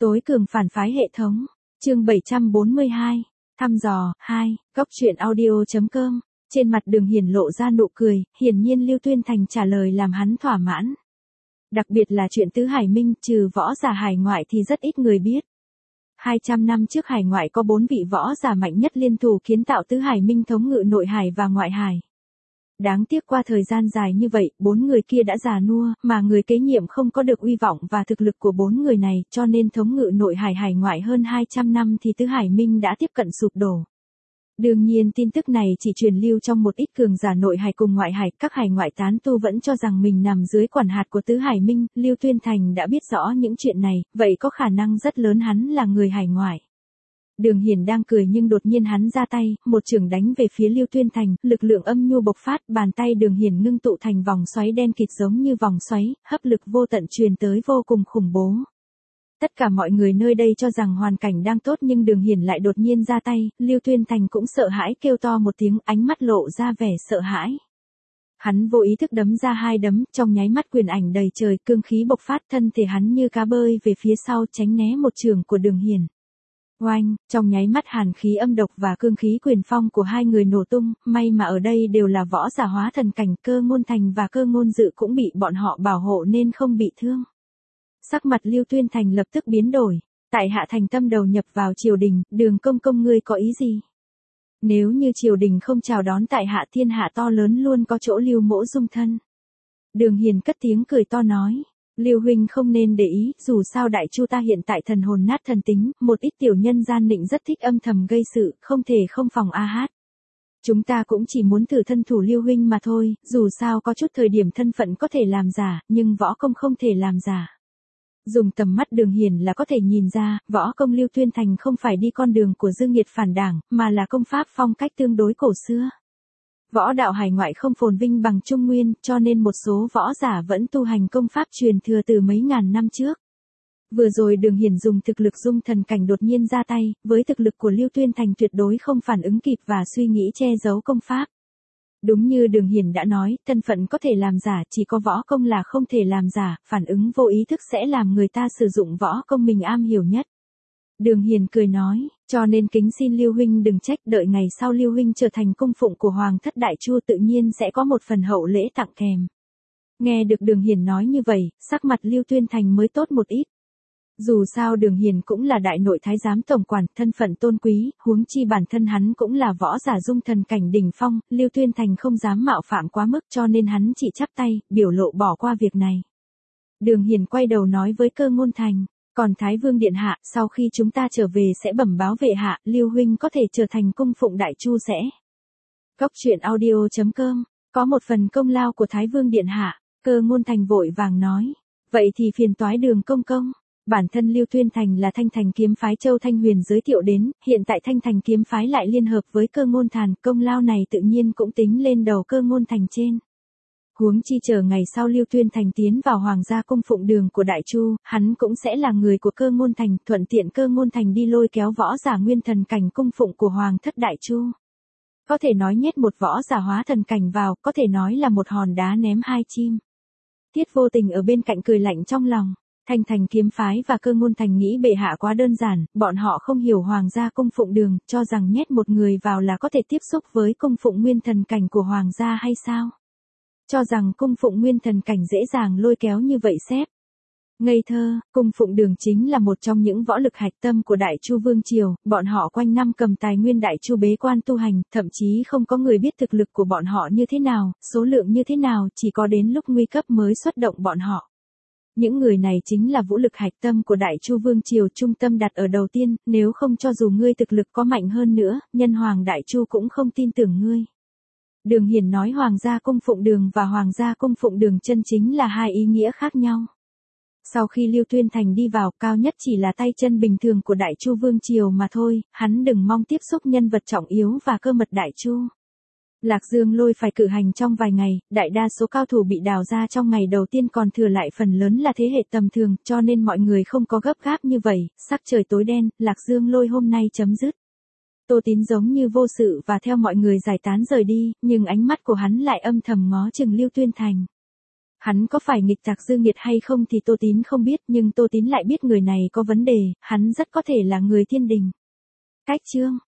Tối cường phản phái hệ thống. Chương 742. Thăm dò 2. Góc truyện audio.com. Trên mặt Đường Hiển lộ ra nụ cười, hiển nhiên Lưu Tuyên Thành trả lời làm hắn thỏa mãn. Đặc biệt là chuyện Tứ Hải Minh, trừ võ giả hải ngoại thì rất ít người biết. 200 năm trước hải ngoại có 4 vị võ giả mạnh nhất liên thủ kiến tạo Tứ Hải Minh thống ngự nội hải và ngoại hải. Đáng tiếc qua thời gian dài như vậy, 4 người kia đã già nua, mà người kế nhiệm không có được uy vọng và thực lực của 4 người này, cho nên thống ngự nội hải hải ngoại hơn 200 năm thì Tứ Hải Minh đã tiếp cận sụp đổ. Đương nhiên tin tức này chỉ truyền lưu trong một ít cường giả nội hải cùng ngoại hải, các hải ngoại tán tu vẫn cho rằng mình nằm dưới quản hạt của Tứ Hải Minh. Lưu Tuyên Thành đã biết rõ những chuyện này, vậy có khả năng rất lớn hắn là người hải ngoại. Đường Hiển đang cười nhưng đột nhiên hắn ra tay, một chưởng đánh về phía Lưu Tuyên Thành, lực lượng âm nhu bộc phát, bàn tay Đường Hiển ngưng tụ thành vòng xoáy đen kịt giống như vòng xoáy, hấp lực vô tận truyền tới vô cùng khủng bố. Tất cả mọi người nơi đây cho rằng hoàn cảnh đang tốt nhưng Đường Hiển lại đột nhiên ra tay, Lưu Tuyên Thành cũng sợ hãi kêu to một tiếng, ánh mắt lộ ra vẻ sợ hãi. Hắn vô ý thức đấm ra 2 đấm, trong nháy mắt quyền ảnh đầy trời, cương khí bộc phát, thân thể hắn như cá bơi về phía sau tránh né một chưởng của Đường Hiển. Oanh, trong nháy mắt hàn khí âm độc và cương khí quyền phong của hai người nổ tung, may mà ở đây đều là võ giả hóa thần cảnh, Cơ Ngôn Thành và Cơ Ngôn Dự cũng bị bọn họ bảo hộ nên không bị thương. Sắc mặt Lưu Tuyên Thành lập tức biến đổi, tại hạ thành tâm đầu nhập vào triều đình, Đường công công ngươi có ý gì? Nếu như triều đình không chào đón tại hạ, thiên hạ to lớn luôn có chỗ Lưu mỗ dung thân. Đường Hiền cất tiếng cười to nói. Lưu huynh không nên để ý, dù sao đại chu ta hiện tại thần hồn nát thần tính, một ít tiểu nhân gian nịnh rất thích âm thầm gây sự, không thể không phòng a hát. Chúng ta cũng chỉ muốn thử thân thủ Lưu huynh mà thôi, dù sao có chút thời điểm thân phận có thể làm giả, nhưng võ công không thể làm giả. Dùng tầm mắt Đường Hiển là có thể nhìn ra, võ công Lưu Tuyên Thành không phải đi con đường của dương nghiệt phản đảng, mà là công pháp phong cách tương đối cổ xưa. Võ đạo hải ngoại không phồn vinh bằng Trung Nguyên, cho nên một số võ giả vẫn tu hành công pháp truyền thừa từ mấy ngàn năm trước. Vừa rồi Đường Hiển dùng thực lực dung thần cảnh đột nhiên ra tay, với thực lực của Lưu Tuyên Thành tuyệt đối không phản ứng kịp và suy nghĩ che giấu công pháp. Đúng như Đường Hiển đã nói, thân phận có thể làm giả, chỉ có võ công là không thể làm giả, phản ứng vô ý thức sẽ làm người ta sử dụng võ công mình am hiểu nhất. Đường Hiền cười nói, cho nên kính xin Lưu huynh đừng trách, đợi ngày sau Lưu huynh trở thành cung phụng của Hoàng thất Đại Chu tự nhiên sẽ có một phần hậu lễ tặng kèm. Nghe được Đường Hiền nói như vậy, sắc mặt Lưu Tuyên Thành mới tốt một ít. Dù sao Đường Hiền cũng là đại nội thái giám tổng quản, thân phận tôn quý, huống chi bản thân hắn cũng là võ giả dung thần cảnh đỉnh phong, Lưu Tuyên Thành không dám mạo phạm quá mức cho nên hắn chỉ chắp tay, biểu lộ bỏ qua việc này. Đường Hiền quay đầu nói với Cơ Ngôn Thành. Còn Thái Vương Điện Hạ, sau khi chúng ta trở về sẽ bẩm báo vệ hạ, Lưu huynh có thể trở thành cung phụng Đại Chu sẽ. Góc truyện audio.com, có một phần công lao của Thái Vương Điện Hạ, Cơ Ngôn Thành vội vàng nói. Vậy thì phiền toái Đường công công. Bản thân Lưu Tuyên Thành là Thanh Thành kiếm phái Châu Thanh Huyền giới thiệu đến, hiện tại Thanh Thành kiếm phái lại liên hợp với Cơ Ngôn Thành, công lao này tự nhiên cũng tính lên đầu Cơ Ngôn Thành trên. Huống chi chờ ngày sau Lưu Tuyên Thành tiến vào hoàng gia cung phụng đường của Đại Chu, hắn cũng sẽ là người của Cơ Ngôn Thành, thuận tiện Cơ Ngôn Thành đi lôi kéo võ giả nguyên thần cảnh cung phụng của Hoàng thất Đại Chu. Có thể nói nhét một võ giả hóa thần cảnh vào, có thể nói là một hòn đá ném 2 chim. Tiết Vô Tình ở bên cạnh cười lạnh trong lòng, Thanh Thành kiếm phái và Cơ Ngôn Thành nghĩ bệ hạ quá đơn giản, bọn họ không hiểu hoàng gia cung phụng đường, cho rằng nhét một người vào là có thể tiếp xúc với cung phụng nguyên thần cảnh của hoàng gia hay sao? Cho rằng cung phụng nguyên thần cảnh dễ dàng lôi kéo như vậy xếp. Ngây thơ, cung phụng đường chính là một trong những võ lực hạch tâm của Đại Chu Vương Triều, bọn họ quanh năm cầm tài nguyên Đại Chu bế quan tu hành, thậm chí không có người biết thực lực của bọn họ như thế nào, số lượng như thế nào, chỉ có đến lúc nguy cấp mới xuất động bọn họ. Những người này chính là vũ lực hạch tâm của Đại Chu Vương Triều, trung tâm đặt ở đầu tiên, nếu không cho dù ngươi thực lực có mạnh hơn nữa, nhân hoàng Đại Chu cũng không tin tưởng ngươi. Đường Hiển nói hoàng gia cung phụng đường và hoàng gia cung phụng đường chân chính là hai ý nghĩa khác nhau. Sau khi Lưu Tuyên Thành đi vào, cao nhất chỉ là tay chân bình thường của Đại Chu Vương Triều mà thôi, hắn đừng mong tiếp xúc nhân vật trọng yếu và cơ mật Đại Chu. Lạc Dương lôi phải cử hành trong vài ngày, đại đa số cao thủ bị đào ra trong ngày đầu tiên, còn thừa lại phần lớn là thế hệ tầm thường, cho nên mọi người không có gấp gáp như vậy. Sắc trời tối đen, Lạc Dương lôi hôm nay chấm dứt. Tô Tín giống như vô sự và theo mọi người giải tán rời đi, nhưng ánh mắt của hắn lại âm thầm ngó chừng Lưu Tuyên Thành. Hắn có phải nghịch tặc Dương Nghiệt hay không thì Tô Tín không biết, nhưng Tô Tín lại biết người này có vấn đề, hắn rất có thể là người thiên đình. Cách chương